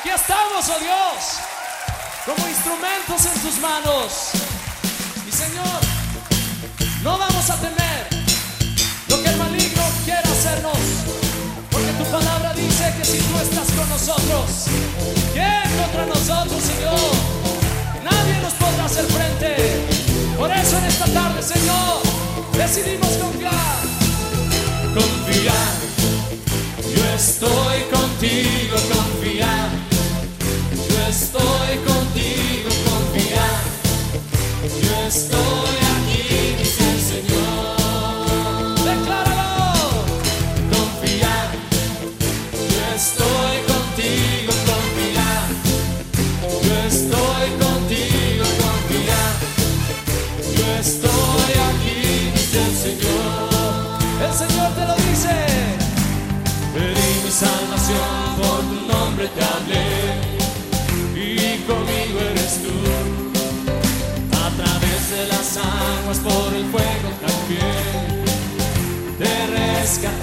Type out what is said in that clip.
Aquí estamos, oh Dios, como instrumentos en tus manos. Y Señor, no vamos a temer lo que el maligno quiera hacernos, porque tu palabra dice que si tú estás con nosotros, ¿quién contra nosotros, Señor? Nadie nos podrá hacer frente. Por eso en esta tarde, Señor, decidimos confiar. Confiar, yo estoy contigo, confiar. Yo estoy contigo, confiar. Yo estoy aquí, dice el Señor. Decláralo. Confiar, yo estoy contigo, confiar. Yo estoy contigo, confiar. Yo estoy aquí, dice el Señor. El Señor te lo dice. Pedí mi salvación, por tu nombre te hablé, y conmigo eres tú. A través de las aguas, por el fuego también, te rescaté.